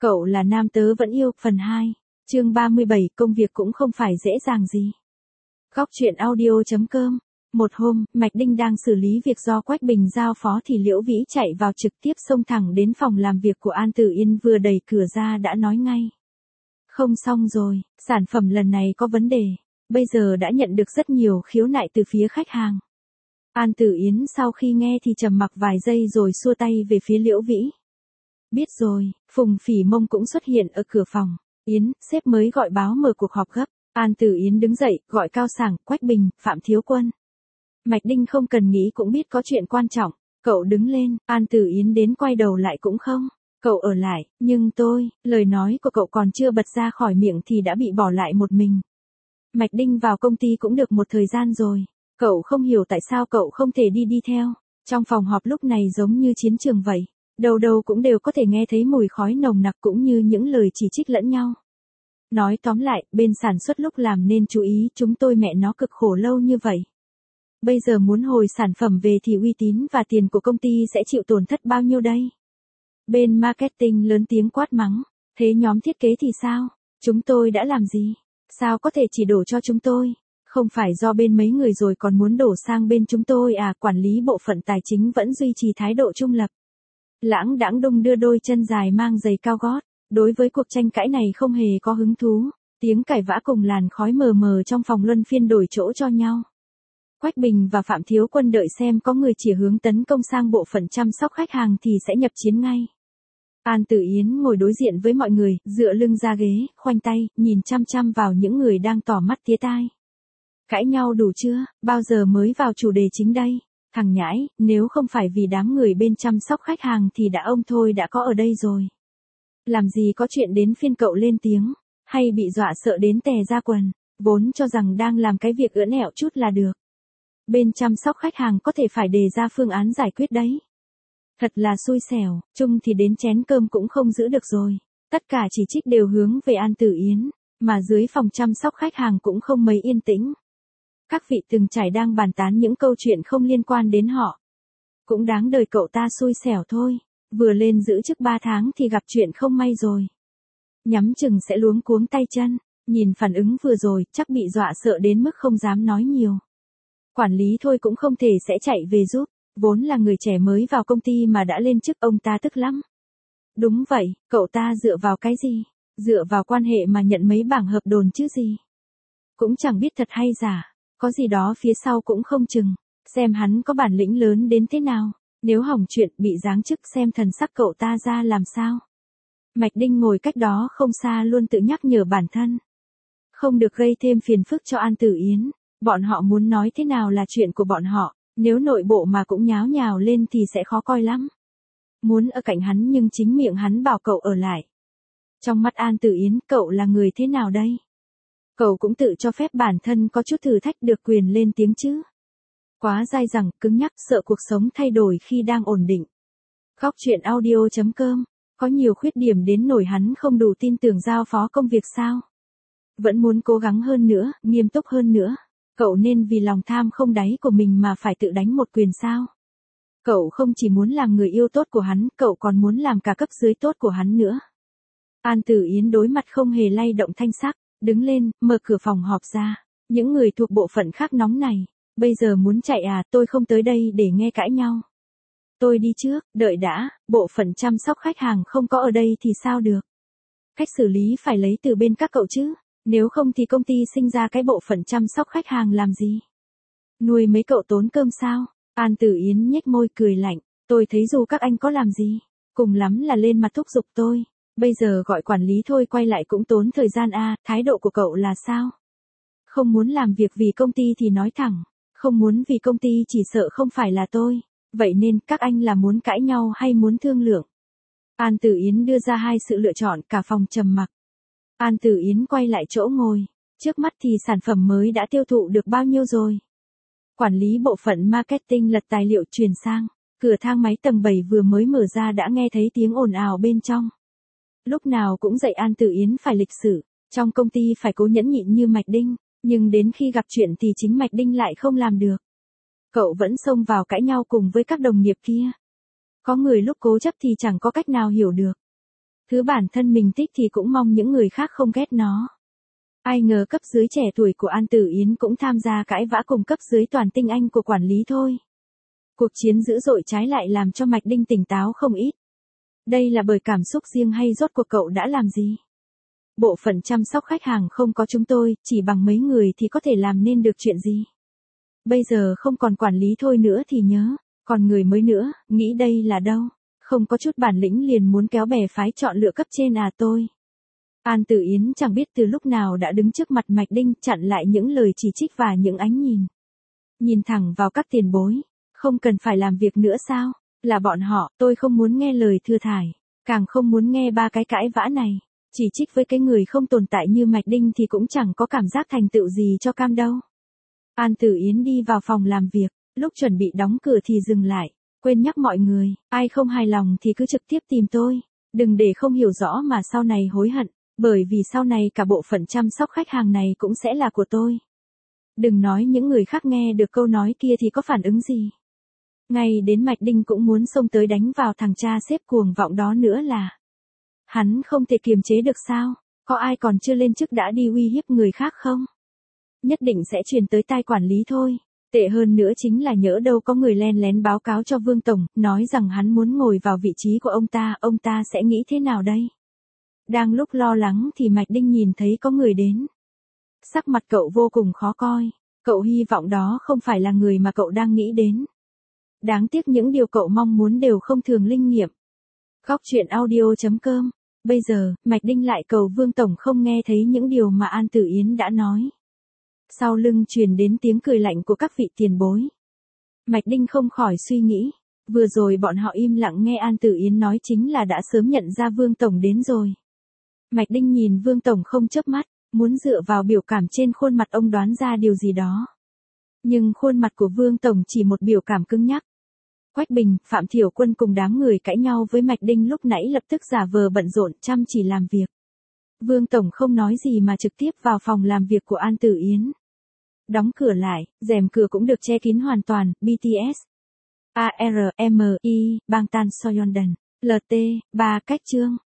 Cậu là nam tớ vẫn yêu, phần 2. Chương 37, công việc cũng không phải dễ dàng gì. Góc truyện audio.com. Một hôm, Mạch Đinh đang xử lý việc do Quách Bình giao phó thì Liễu Vĩ chạy vào trực tiếp xông thẳng đến phòng làm việc của An Tử Yên, vừa đẩy cửa ra đã nói ngay. Không xong rồi, sản phẩm lần này có vấn đề, bây giờ đã nhận được rất nhiều khiếu nại từ phía khách hàng. An Tử Yến sau khi nghe thì trầm mặc vài giây rồi xua tay về phía Liễu Vĩ. Biết rồi. Phùng Phỉ Mông cũng xuất hiện ở cửa phòng. Yến, sếp mới gọi báo mở cuộc họp gấp. An Tử Yến đứng dậy, gọi Cao Sảng, Quách Bình, Phạm Thiếu Quân. Mạch Đinh không cần nghĩ cũng biết có chuyện quan trọng. Cậu đứng lên, An Tử Yến đến quay đầu lại cũng không. Cậu ở lại, nhưng lời nói của cậu còn chưa bật ra khỏi miệng thì đã bị bỏ lại một mình. Mạch Đinh vào công ty cũng được một thời gian rồi. Cậu không hiểu tại sao cậu không thể đi theo. Trong phòng họp lúc này giống như chiến trường vậy. Đầu đầu cũng đều có thể nghe thấy mùi khói nồng nặc cũng như những lời chỉ trích lẫn nhau. Nói tóm lại, bên sản xuất lúc làm nên chú ý, chúng tôi mẹ nó cực khổ lâu như vậy. Bây giờ muốn hồi sản phẩm về thì uy tín và tiền của công ty sẽ chịu tổn thất bao nhiêu đây? Bên marketing lớn tiếng quát mắng. Thế nhóm thiết kế thì sao? Chúng tôi đã làm gì? Sao có thể chỉ đổ cho chúng tôi? Không phải do bên mấy người rồi còn muốn đổ sang bên chúng tôi à? Quản lý bộ phận tài chính vẫn duy trì thái độ trung lập. Lãng đãng đung đưa đôi chân dài mang giày cao gót, đối với cuộc tranh cãi này không hề có hứng thú, tiếng cãi vã cùng làn khói mờ mờ trong phòng luân phiên đổi chỗ cho nhau. Quách Bình và Phạm Thiếu Quân đợi xem có người chỉ hướng tấn công sang bộ phận chăm sóc khách hàng thì sẽ nhập chiến ngay. An Tử Yến ngồi đối diện với mọi người, dựa lưng ra ghế, khoanh tay, nhìn chăm chăm vào những người đang tỏ mắt tía tai. Cãi nhau đủ chưa, bao giờ mới vào chủ đề chính đây? Thằng nhãi, nếu không phải vì đám người bên chăm sóc khách hàng thì ông thôi đã có ở đây rồi. Làm gì có chuyện đến phiên cậu lên tiếng, hay bị dọa sợ đến tè ra quần, vốn cho rằng đang làm cái việc ưỡn ẹo chút là được. Bên chăm sóc khách hàng có thể phải đề ra phương án giải quyết đấy. Thật là xui xẻo, chung thì đến chén cơm cũng không giữ được rồi. Tất cả chỉ trích đều hướng về An Tử Yến, mà dưới phòng chăm sóc khách hàng cũng không mấy yên tĩnh. Các vị từng trải đang bàn tán những câu chuyện không liên quan đến họ. Cũng đáng đời cậu ta xui xẻo thôi, vừa lên giữ chức 3 tháng thì gặp chuyện không may rồi. Nhắm chừng sẽ luống cuống tay chân, nhìn phản ứng vừa rồi chắc bị dọa sợ đến mức không dám nói nhiều. Quản lý thôi cũng không thể sẽ chạy về giúp, vốn là người trẻ mới vào công ty mà đã lên chức, ông ta tức lắm. Đúng vậy, cậu ta dựa vào cái gì? Dựa vào quan hệ mà nhận mấy bảng hợp đồng chứ gì? Cũng chẳng biết thật hay giả. Có gì đó phía sau cũng không chừng, xem hắn có bản lĩnh lớn đến thế nào, nếu hỏng chuyện bị giáng chức xem thần sắc cậu ta ra làm sao. Mạch Đinh ngồi cách đó không xa luôn tự nhắc nhở bản thân. Không được gây thêm phiền phức cho An Tử Yến, bọn họ muốn nói thế nào là chuyện của bọn họ, nếu nội bộ mà cũng nháo nhào lên thì sẽ khó coi lắm. Muốn ở cạnh hắn nhưng chính miệng hắn bảo cậu ở lại. Trong mắt An Tử Yến, cậu là người thế nào đây? Cậu cũng tự cho phép bản thân có chút thử thách được quyền lên tiếng chứ. Quá dai dẳng, cứng nhắc, sợ cuộc sống thay đổi khi đang ổn định. Góc truyện audio.com. Có nhiều khuyết điểm đến nỗi hắn không đủ tin tưởng giao phó công việc sao? Vẫn muốn cố gắng hơn nữa, nghiêm túc hơn nữa. Cậu nên vì lòng tham không đáy của mình mà phải tự đánh một quyền sao? Cậu không chỉ muốn làm người yêu tốt của hắn, cậu còn muốn làm cả cấp dưới tốt của hắn nữa. An Tử Yến đối mặt không hề lay động thanh sắc. Đứng lên, mở cửa phòng họp ra. Những người thuộc bộ phận khác nóng này. Bây giờ muốn chạy à, tôi không tới đây để nghe cãi nhau. Tôi đi trước, đợi đã, bộ phận chăm sóc khách hàng không có ở đây thì sao được. Cách xử lý phải lấy từ bên các cậu chứ. Nếu không thì công ty sinh ra cái bộ phận chăm sóc khách hàng làm gì? Nuôi mấy cậu tốn cơm sao? An Tử Yến nhếch môi cười lạnh. Tôi thấy dù các anh có làm gì, cùng lắm là lên mặt thúc giục tôi. Bây giờ gọi quản lý thôi quay lại cũng tốn thời gian à, thái độ của cậu là sao? Không muốn làm việc vì công ty thì nói thẳng, không muốn vì công ty chỉ sợ không phải là tôi. Vậy nên các anh là muốn cãi nhau hay muốn thương lượng? An Tử Yến đưa ra hai sự lựa chọn, cả phòng trầm mặc. An Tử Yến quay lại chỗ ngồi, trước mắt thì sản phẩm mới đã tiêu thụ được bao nhiêu rồi? Quản lý bộ phận marketing lật tài liệu truyền sang, cửa thang máy tầng 7 vừa mới mở ra đã nghe thấy tiếng ồn ào bên trong. Lúc nào cũng dạy An Tử Yến phải lịch sự, trong công ty phải cố nhẫn nhịn như Mạch Đinh, nhưng đến khi gặp chuyện thì chính Mạch Đinh lại không làm được. Cậu vẫn xông vào cãi nhau cùng với các đồng nghiệp kia. Có người lúc cố chấp thì chẳng có cách nào hiểu được. Thứ bản thân mình thích thì cũng mong những người khác không ghét nó. Ai ngờ cấp dưới trẻ tuổi của An Tử Yến cũng tham gia cãi vã cùng cấp dưới toàn tinh anh của quản lý thôi. Cuộc chiến dữ dội trái lại làm cho Mạch Đinh tỉnh táo không ít. Đây là bởi cảm xúc riêng hay rốt cuộc cậu đã làm gì? Bộ phận chăm sóc khách hàng không có chúng tôi, chỉ bằng mấy người thì có thể làm nên được chuyện gì? Bây giờ không còn quản lý thôi nữa thì nhớ, còn người mới nữa, nghĩ đây là đâu? Không có chút bản lĩnh liền muốn kéo bè phái chọn lựa cấp trên à tôi? An Tử Yến chẳng biết từ lúc nào đã đứng trước mặt Mạch Đinh chặn lại những lời chỉ trích và những ánh nhìn. Nhìn thẳng vào các tiền bối, không cần phải làm việc nữa sao? Là bọn họ, tôi không muốn nghe lời thừa thải, càng không muốn nghe ba cái cãi vã này. Chỉ trích với cái người không tồn tại như Mạch Đinh thì cũng chẳng có cảm giác thành tựu gì cho cam đâu. An Tử Yến đi vào phòng làm việc, lúc chuẩn bị đóng cửa thì dừng lại, quên nhắc mọi người, ai không hài lòng thì cứ trực tiếp tìm tôi, đừng để không hiểu rõ mà sau này hối hận, bởi vì sau này cả bộ phận chăm sóc khách hàng này cũng sẽ là của tôi. Đừng nói những người khác nghe được câu nói kia thì có phản ứng gì. Ngay đến Mạch Đinh cũng muốn xông tới đánh vào thằng cha xếp cuồng vọng đó nữa là. Hắn không thể kiềm chế được sao? Có ai còn chưa lên chức đã đi uy hiếp người khác không? Nhất định sẽ truyền tới tai quản lý thôi. Tệ hơn nữa chính là nhỡ đâu có người len lén báo cáo cho Vương Tổng, nói rằng hắn muốn ngồi vào vị trí của ông ta sẽ nghĩ thế nào đây? Đang lúc lo lắng thì Mạch Đinh nhìn thấy có người đến. Sắc mặt cậu vô cùng khó coi, cậu hy vọng đó không phải là người mà cậu đang nghĩ đến. Đáng tiếc những điều cậu mong muốn đều không thường linh nghiệm. Góc truyện audio.com. Bây giờ, Mạch Đinh lại cầu Vương Tổng không nghe thấy những điều mà An Tử Yến đã nói. Sau lưng truyền đến tiếng cười lạnh của các vị tiền bối. Mạch Đinh không khỏi suy nghĩ, vừa rồi bọn họ im lặng nghe An Tử Yến nói chính là đã sớm nhận ra Vương Tổng đến rồi. Mạch Đinh nhìn Vương Tổng không chớp mắt, muốn dựa vào biểu cảm trên khuôn mặt ông đoán ra điều gì đó. Nhưng khuôn mặt của Vương Tổng chỉ một biểu cảm cứng nhắc. Quách Bình, Phạm Thiểu Quân cùng đám người cãi nhau với Mạch Đinh lúc nãy lập tức giả vờ bận rộn chăm chỉ làm việc. Vương Tổng không nói gì mà trực tiếp vào phòng làm việc của An Tử Yến. Đóng cửa lại, rèm cửa cũng được che kín hoàn toàn, BTS. ARMY, Bangtan Soyeondan, LT, 3 cách chương.